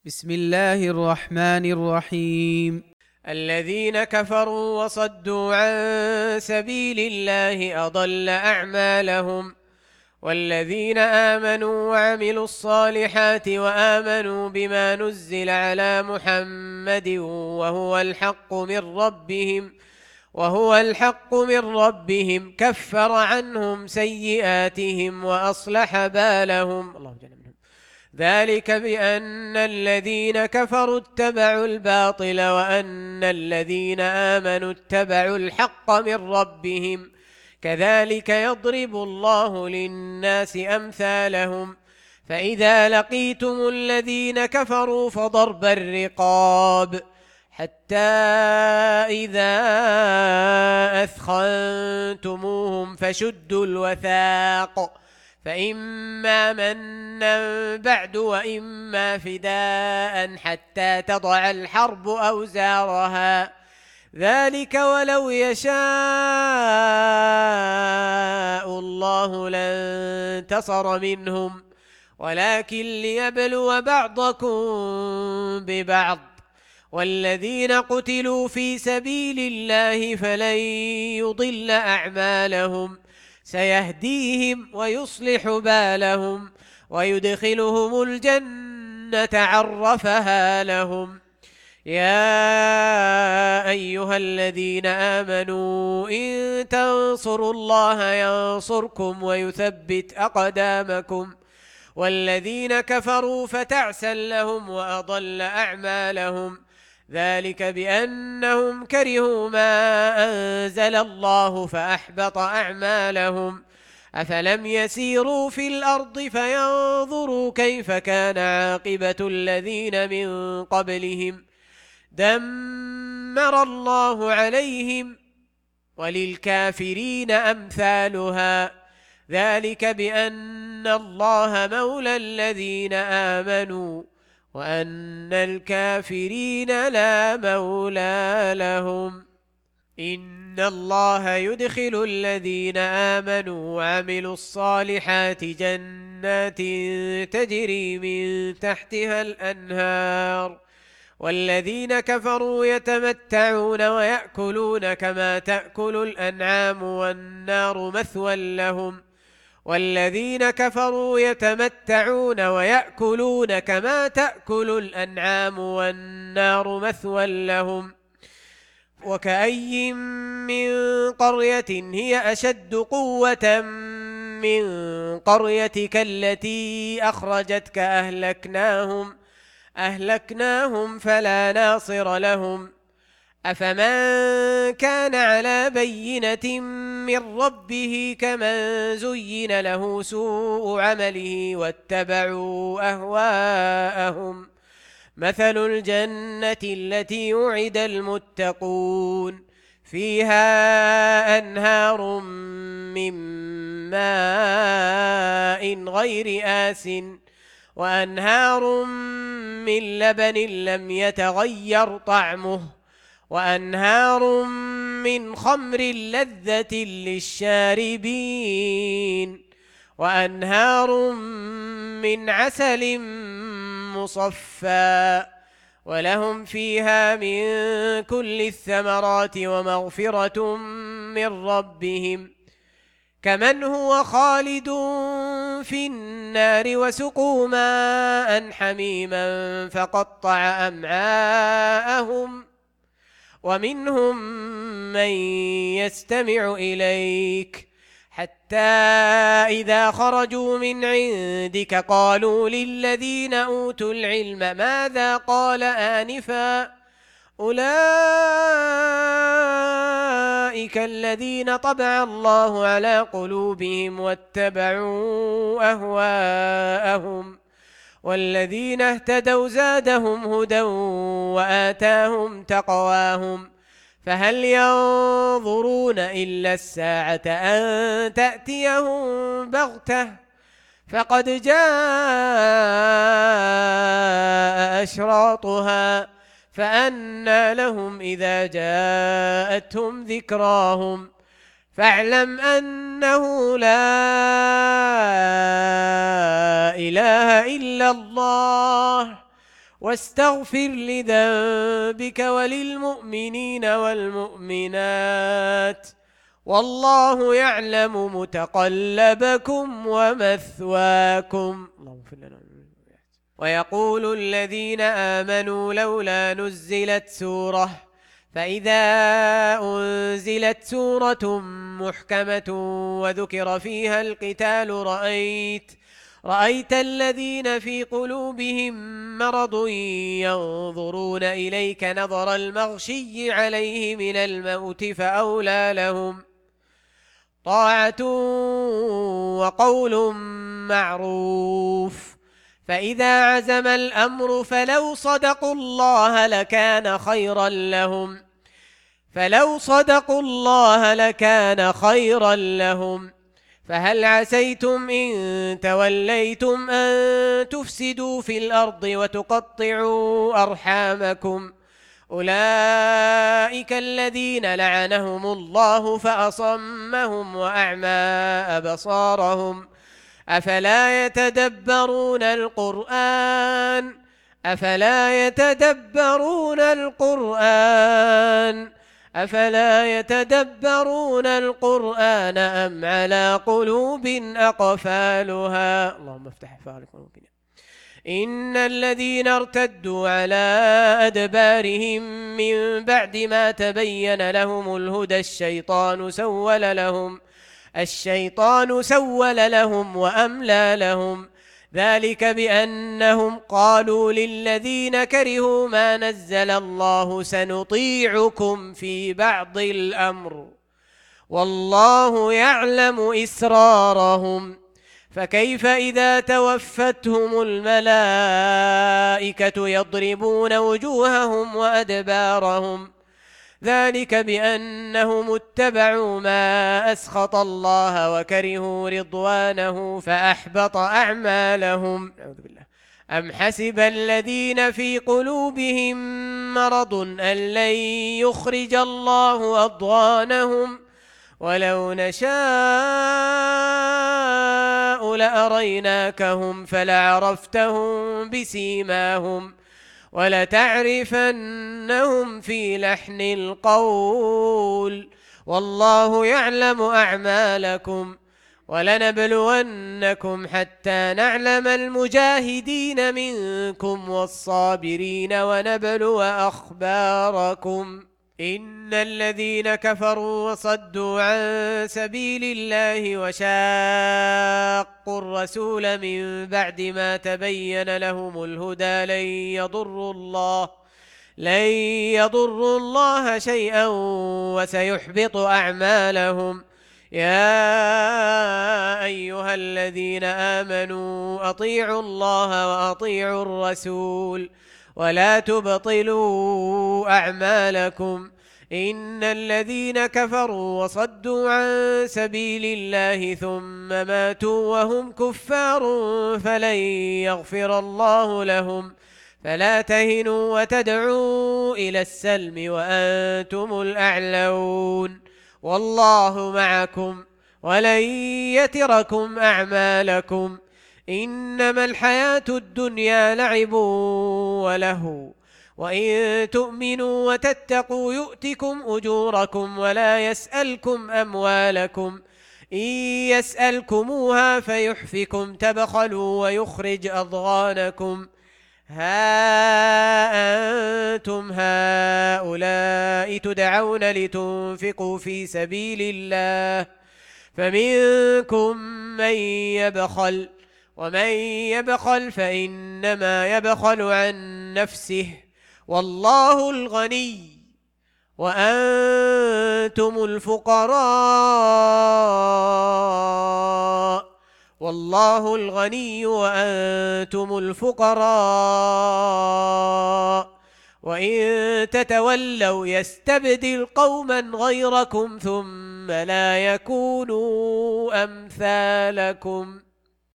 بسم الله الرحمن الرحيم. الذين كفروا وصدوا عن سبيل الله أضل أعمالهم والذين آمنوا وعملوا الصالحات وآمنوا بما نزل على محمد وهو الحق من ربهم كفر عنهم سيئاتهم وأصلح بالهم. الله جل منهم. ذلك بأن الذين كفروا اتبعوا الباطل وأن الذين آمنوا اتبعوا الحق من ربهم كذلك يضرب الله للناس أمثالهم. فإذا لقيتم الذين كفروا فضرب الرقاب حتى إذا أثخنتموهم فشدوا الوثاق فإما منا بعد وإما فداء حتى تضع الحرب أوزارها ذلك ولو يشاء الله لانتصر منهم ولكن ليبلو بعضكم ببعض والذين قتلوا في سبيل الله فلن يضل أعمالهم سيهديهم ويصلح بالهم ويدخلهم الجنة عرفها لهم. يا أيها الذين آمنوا إن تنصروا الله ينصركم ويثبت أقدامكم والذين كفروا فتعسا لهم وأضل أعمالهم ذلك بأنهم كرهوا ما أنزل الله فأحبط أعمالهم. أفلم يسيروا في الأرض فينظروا كيف كان عاقبة الذين من قبلهم دمر الله عليهم وللكافرين أمثالها ذلك بأن الله مولى الذين آمنوا وأن الكافرين لا مولى لهم. إن الله يدخل الذين آمنوا وعملوا الصالحات جنات تجري من تحتها الأنهار والذين كفروا يتمتعون ويأكلون كما تأكل الأنعام والنار مثوى لهم والذين كفروا يتمتعون ويأكلون كما تأكل الأنعام والنار مثوى لهم. وكأي من قرية هي أشد قوة من قريتك التي أخرجتك أهلكناهم فلا ناصر لهم. أفمن كان على بينة من ربه كمن زين له سوء عمله واتبعوا أهواءهم مثل الجنة التي وعد المتقون فيها أنهار من ماء غير آسٍ وأنهار من لبن لم يتغير طعمه وأنهار من خمر لذة للشاربين وأنهار من عسل مصفى ولهم فيها من كل الثمرات ومغفرة من ربهم كمن هو خالد في النار وسقوا ماء حميما فقطع أمعاءهم ومنهم من يستمع إليك حتى إذا خرجوا من عندك قالوا للذين أوتوا العلم ماذا قال آنفا أولئك الذين طبع الله على قلوبهم واتبعوا أهواءهم والذين اهتدوا زادهم هدى وآتاهم تقواهم فهل ينظرون إلا الساعة أن تأتيهم بغتة فقد جاء أشراطها فأنى لهم إذا جاءتهم ذكراهم فاعلم أنه لا إله إلا الله واستغفر لذنبك وللمؤمنين والمؤمنات والله يعلم متقلبكم ومثواكم. ويقول الذين آمنوا لولا نزلت سورة، فإذا أنزلت سورة محكمة وذكر فيها القتال رأيت الذين في قلوبهم مرض ينظرون إليك نظر المغشي عليه من الموت فأولى لهم طاعة وقول معروف. فإذا عزم الأمر فلو صدقوا الله لكان خيرا لهم فهل عسيتم إن توليتم أن تفسدوا في الأرض وتقطعوا أرحامكم أولئك الذين لعنهم الله فأصمهم وأعمى أبصارهم أفلا يتدبرون القرآن أم على قلوب أقفالها. اللهم افتح فارق قلوبنا. إن الذين ارتدوا على أدبارهم من بعد ما تبين لهم الهدى الشيطان سول لهم وأملى لهم ذلك بأنهم قالوا للذين كرهوا ما نزل الله سنطيعكم في بعض الأمر والله يعلم إسرارهم فكيف إذا توفتهم الملائكة يضربون وجوههم وأدبارهم ذلك بأنهم اتبعوا ما أسخط الله وكرهوا رضوانه فأحبط أعمالهم. أم حسب الذين في قلوبهم مرض أن لن يخرج الله أضغانهم ولو نشاء لأريناكهم فلعرفتهم بسيماهم ولتعرفنهم في لحن القول والله يعلم أعمالكم ولنبلونكم حتى نعلم المجاهدين منكم والصابرين ونبلو أخباركم. إن الذين كفروا وصدوا عن سبيل الله وشاقوا الرسول من بعد ما تبين لهم الهدى لن يضروا الله شيئا وسيحبط أعمالهم. يا أيها الذين آمنوا أطيعوا الله وأطيعوا الرسول ولا تبطلوا أعمالكم. إن الذين كفروا وصدوا عن سبيل الله ثم ماتوا وهم كفار فلن يغفر الله لهم فلا تهنوا وتدعوا إلى السلم وأنتم الأعلون والله معكم ولن يتركم أعمالكم. إنما الحياة الدنيا لعب وله وإن تؤمنوا وتتقوا يؤتكم أجوركم ولا يسألكم أموالكم إن يسألكموها فيحفكم تبخلوا ويخرج أضغانكم. ها أنتم هؤلاء تدعون لتنفقوا في سبيل الله فمنكم من يبخل ومن يبخل فإنما يبخل عن نفسه والله الغني وأنتم الفقراء والله الغني وأنتم الفقراء وإن تتولوا يستبدل قوما غيركم ثم لا يكونوا أمثالكم.